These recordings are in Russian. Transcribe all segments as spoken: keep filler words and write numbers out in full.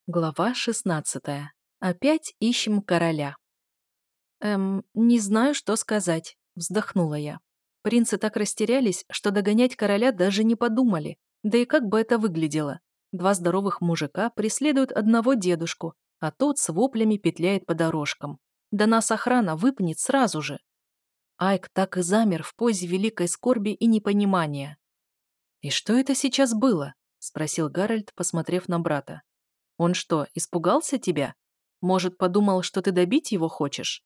Глава шестнадцатая. Опять ищем короля. Эм, не знаю, что сказать, вздохнула я. Принцы так растерялись, что догонять короля даже не подумали. Да и как бы это выглядело? Два здоровых мужика преследуют одного дедушку, а тот с воплями петляет по дорожкам. Да нас охрана выпнет сразу же. Айк так и замер в позе великой скорби и непонимания. «И что это сейчас было?» — спросил Гарольд, посмотрев на брата. Он что, испугался тебя? Может, подумал, что ты добить его хочешь?»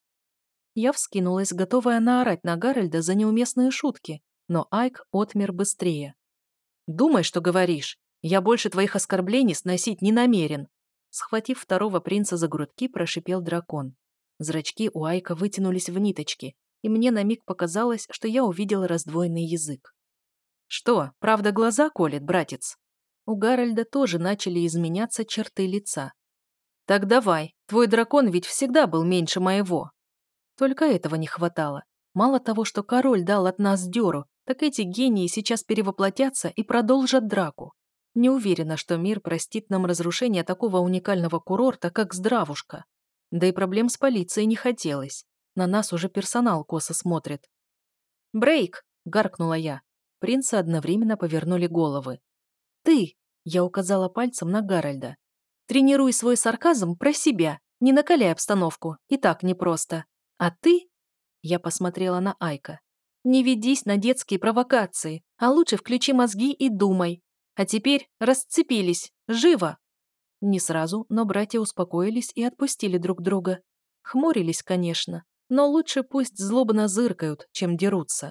Я вскинулась, готовая наорать на Гарольда за неуместные шутки, но Айк отмер быстрее. «Думай, что говоришь. Я больше твоих оскорблений сносить не намерен!» Схватив второго принца за грудки, прошипел дракон. Зрачки у Айка вытянулись в ниточки, и мне на миг показалось, что я увидела раздвоенный язык. «Что, правда глаза колет, братец?» У Гарольда тоже начали изменяться черты лица. «Так давай, твой дракон ведь всегда был меньше моего». Только этого не хватало. Мало того, что король дал от нас дёру, так эти гении сейчас перевоплотятся и продолжат драку. Не уверена, что мир простит нам разрушение такого уникального курорта, как Здравушка. Да и проблем с полицией не хотелось. На нас уже персонал косо смотрит. «Брейк!» — гаркнула я. Принцы одновременно повернули головы. «Ты!» — я указала пальцем на Гарольда. «Тренируй свой сарказм про себя, не накаляй обстановку, и так непросто. А ты...» — я посмотрела на Айка. «Не ведись на детские провокации, а лучше включи мозги и думай. А теперь расцепились, живо!» Не сразу, но братья успокоились и отпустили друг друга. Хмурились, конечно, но лучше пусть злобно зыркают, чем дерутся.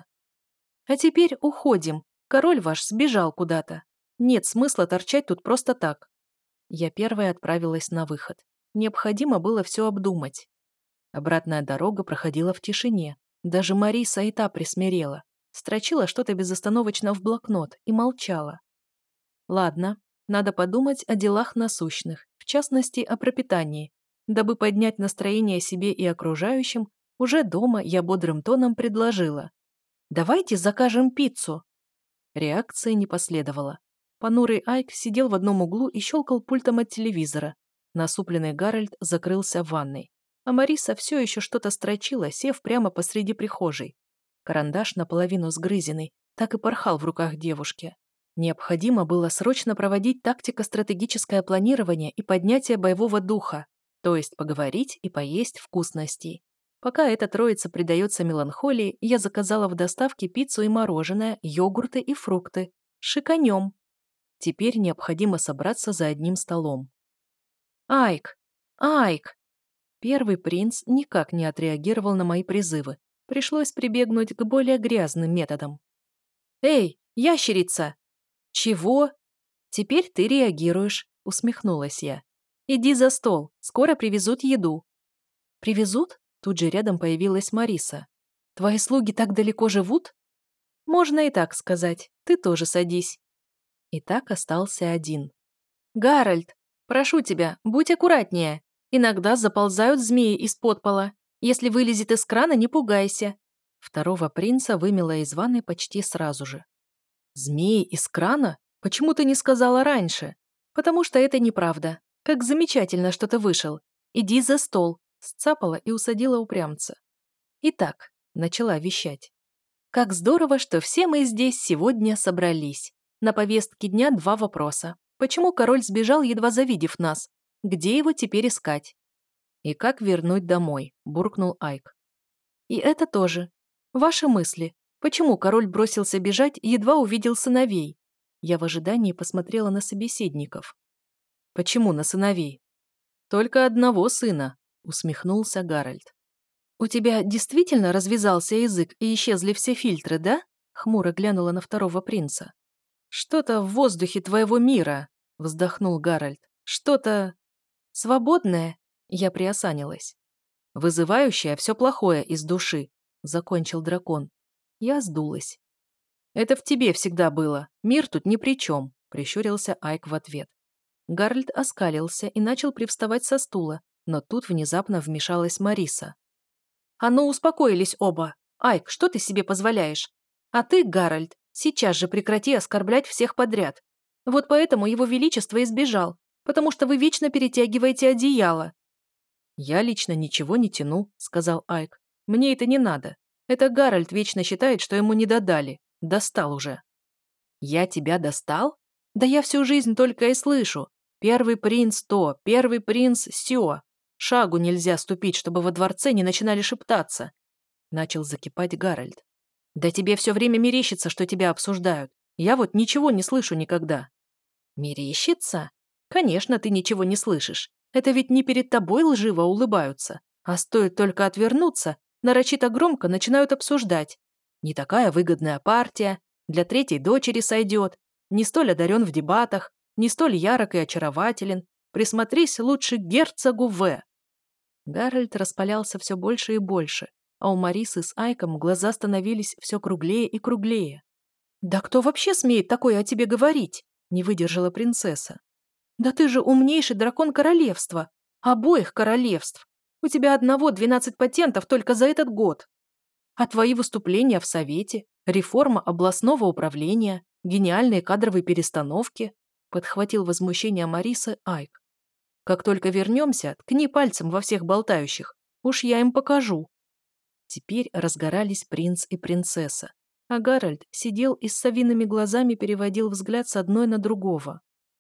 «А теперь уходим. Король ваш сбежал куда-то. Нет смысла торчать тут просто так». Я первая отправилась на выход. Необходимо было все обдумать. Обратная дорога проходила в тишине. Даже Мариса и та присмирела. Строчила что-то безостановочно в блокнот и молчала. Ладно, надо подумать о делах насущных, в частности, о пропитании. Дабы поднять настроение себе и окружающим, уже дома я бодрым тоном предложила. «Давайте закажем пиццу». Реакции не последовало. Понурый Айк сидел в одном углу и щелкал пультом от телевизора. Насупленный Гарольд закрылся в ванной. А Мариса все еще что-то строчила, сев прямо посреди прихожей. Карандаш, наполовину сгрызенный, так и порхал в руках девушки. Необходимо было срочно проводить тактико-стратегическое планирование и поднятие боевого духа, то есть поговорить и поесть вкусностей. Пока эта троица предается меланхолии, я заказала в доставке пиццу и мороженое, йогурты и фрукты. Шиканем. Теперь необходимо собраться за одним столом. «Айк! Айк!» Первый принц никак не отреагировал на мои призывы. Пришлось прибегнуть к более грязным методам. «Эй, ящерица!» «Чего?» «Теперь ты реагируешь», — усмехнулась я. «Иди за стол, скоро привезут еду». «Привезут?» Тут же рядом появилась Мариса. «Твои слуги так далеко живут?» «Можно и так сказать. Ты тоже садись». И так остался один. «Гарольд, прошу тебя, будь аккуратнее. Иногда заползают змеи из-под пола. Если вылезет из крана, не пугайся». Второго принца вымела из ванной почти сразу же. «Змеи из крана? Почему ты не сказала раньше?» «Потому что это неправда. Как замечательно, что ты вышел. Иди за стол», — сцапала и усадила упрямца. «Итак», — начала вещать. «Как здорово, что все мы здесь сегодня собрались. На повестке дня два вопроса. Почему король сбежал, едва завидев нас? Где его теперь искать?» «И как вернуть домой?» — буркнул Айк. «И это тоже. Ваши мысли. Почему король бросился бежать, едва увидел сыновей?» Я в ожидании посмотрела на собеседников. «Почему на сыновей?» «Только одного сына», — усмехнулся Гарольд. «У тебя действительно развязался язык и исчезли все фильтры, да?» — хмуро глянула на второго принца. «Что-то в воздухе твоего мира», — вздохнул Гарольд. «Что-то свободное?» — я приосанилась. «Вызывающее все плохое из души», — закончил дракон. Я сдулась. «Это в тебе всегда было. Мир тут ни при чем», — прищурился Айк в ответ. Гарольд оскалился и начал привставать со стула, но тут внезапно вмешалась Мариса. «А ну, успокоились оба! Айк, что ты себе позволяешь? А ты, Гарольд, сейчас же прекрати оскорблять всех подряд. Вот поэтому его величество избежал. потому что вы вечно перетягиваете одеяло». «Я лично ничего не тяну», — сказал Айк. «Мне это не надо. Это Гарольд вечно считает, что ему не додали. Достал уже». «Я тебя достал? Да я всю жизнь только и слышу. Первый принц то, первый принц сё. Шагу нельзя ступить, чтобы во дворце не начинали шептаться». Начал закипать Гарольд. «Да тебе все время мерещится, что тебя обсуждают. Я вот ничего не слышу никогда». «Мерещится? Конечно, ты ничего не слышишь. Это ведь не перед тобой лживо улыбаются. А стоит только отвернуться, нарочито громко начинают обсуждать. Не такая выгодная партия, для третьей дочери сойдет, не столь одарен в дебатах, не столь ярок и очарователен. Присмотрись лучше к герцогу В. Гарольд распалялся все больше и больше, а у Марисы с Айком глаза становились все круглее и круглее. «Да кто вообще смеет такое о тебе говорить?» — не выдержала принцесса. «Да ты же умнейший дракон королевства, обоих королевств. У тебя одного двенадцать патентов только за этот год. А твои выступления в Совете, реформа областного управления, гениальные кадровые перестановки», — подхватил возмущение Марисы Айк. «Как только вернемся, ткни пальцем во всех болтающих. Уж я им покажу». Теперь разгорались принц и принцесса, а Гарольд сидел и с совиными глазами переводил взгляд с одной на другого.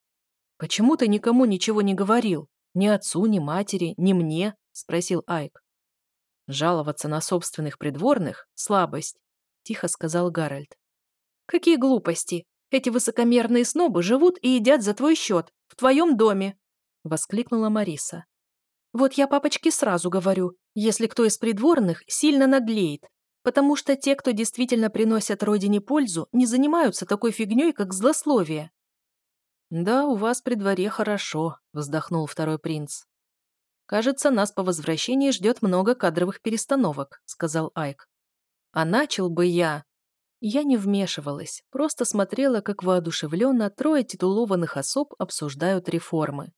«Почему ты никому ничего не говорил? Ни отцу, ни матери, ни мне?» — спросил Айк. «Жаловаться на собственных придворных — слабость», — тихо сказал Гарольд. «Какие глупости! Эти высокомерные снобы живут и едят за твой счет, в твоем доме!» — воскликнула Мариса. «Вот я папочке сразу говорю, если кто из придворных сильно наглеет, потому что те, кто действительно приносят родине пользу, не занимаются такой фигней, как злословие». «Да, у вас при дворе хорошо», — вздохнул второй принц. «Кажется, нас по возвращении ждет много кадровых перестановок», — сказал Айк. «А начал бы я...» Я не вмешивалась, просто смотрела, как воодушевленно трое титулованных особ обсуждают реформы.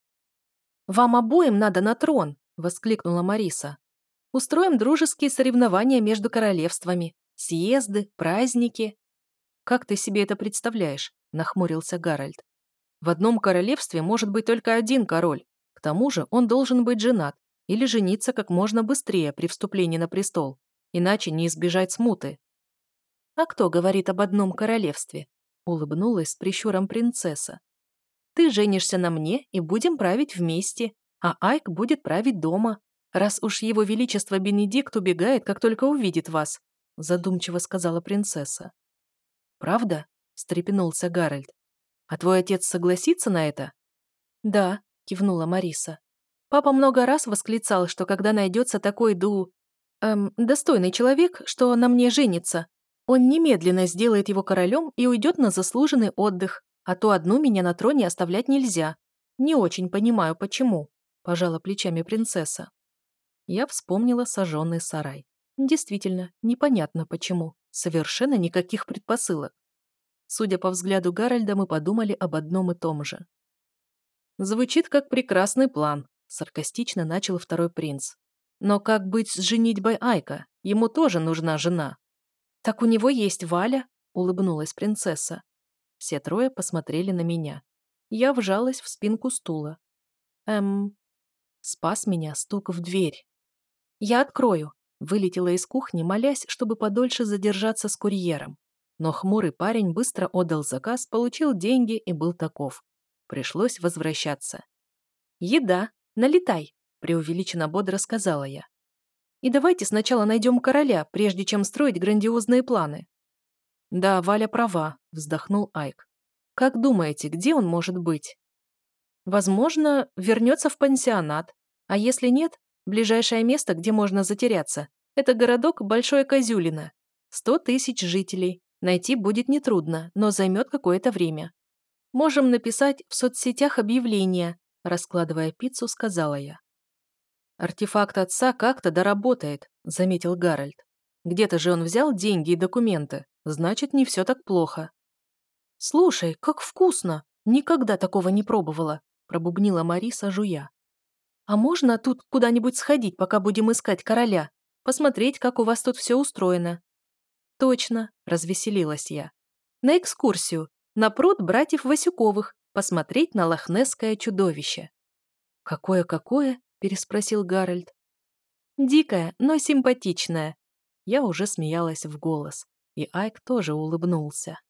«Вам обоим надо на трон!» — воскликнула Мариса. «Устроим дружеские соревнования между королевствами, съезды, праздники». «Как ты себе это представляешь?» — нахмурился Гарольд. «В одном королевстве может быть только один король. К тому же он должен быть женат или жениться как можно быстрее при вступлении на престол, иначе не избежать смуты». «А кто говорит об одном королевстве?» — улыбнулась с прищуром принцесса. «Ты женишься на мне и будем править вместе, а Айк будет править дома, раз уж его величество Бенедикт убегает, как только увидит вас», — задумчиво сказала принцесса. «Правда?» — встрепенулся Гарольд. «А твой отец согласится на это?» «Да», — кивнула Мариса. «Папа много раз восклицал, что когда найдется такой ду... Эм, достойный человек, что на мне женится, он немедленно сделает его королем и уйдет на заслуженный отдых, а то одну меня на троне оставлять нельзя. Не очень понимаю, почему», — пожала плечами принцесса. Я вспомнила сожженный сарай. Действительно, непонятно почему. Совершенно никаких предпосылок. Судя по взгляду Гарольда, мы подумали об одном и том же. «Звучит как прекрасный план», — саркастично начал второй принц. «Но как быть с женитьбой Айка? Ему тоже нужна жена». «Так у него есть Валя», — улыбнулась принцесса. Все трое посмотрели на меня. Я вжалась в спинку стула. Эм... Спас меня стук в дверь. «Я открою», — вылетела из кухни, молясь, чтобы подольше задержаться с курьером. Но хмурый парень быстро отдал заказ, получил деньги и был таков. Пришлось возвращаться. «Еда, налетай», — преувеличенно бодро сказала я. «И давайте сначала найдем короля, прежде чем строить грандиозные планы». «Да, Валя права», — вздохнул Айк. «Как думаете, где он может быть?» «Возможно, вернется в пансионат. А если нет, ближайшее место, где можно затеряться, это городок Большое Козюлино. Сто тысяч жителей. Найти будет нетрудно, но займет какое-то время. Можем написать в соцсетях объявление», — раскладывая пиццу, сказала я. «Артефакт отца как-то доработает», — заметил Гарольд. «Где-то же он взял деньги и документы. Значит, не все так плохо». «Слушай, как вкусно! Никогда такого не пробовала», — пробубнила Мариса, жуя. «А можно тут куда-нибудь сходить, пока будем искать короля? Посмотреть, как у вас тут все устроено?» «Точно», — развеселилась я. «На экскурсию, на пруд братьев Васюковых, посмотреть на лохнесское чудовище». «Какое-какое?» — переспросил Гарольд. «Дикое, но симпатичное». Я уже смеялась в голос, и Айк тоже улыбнулся.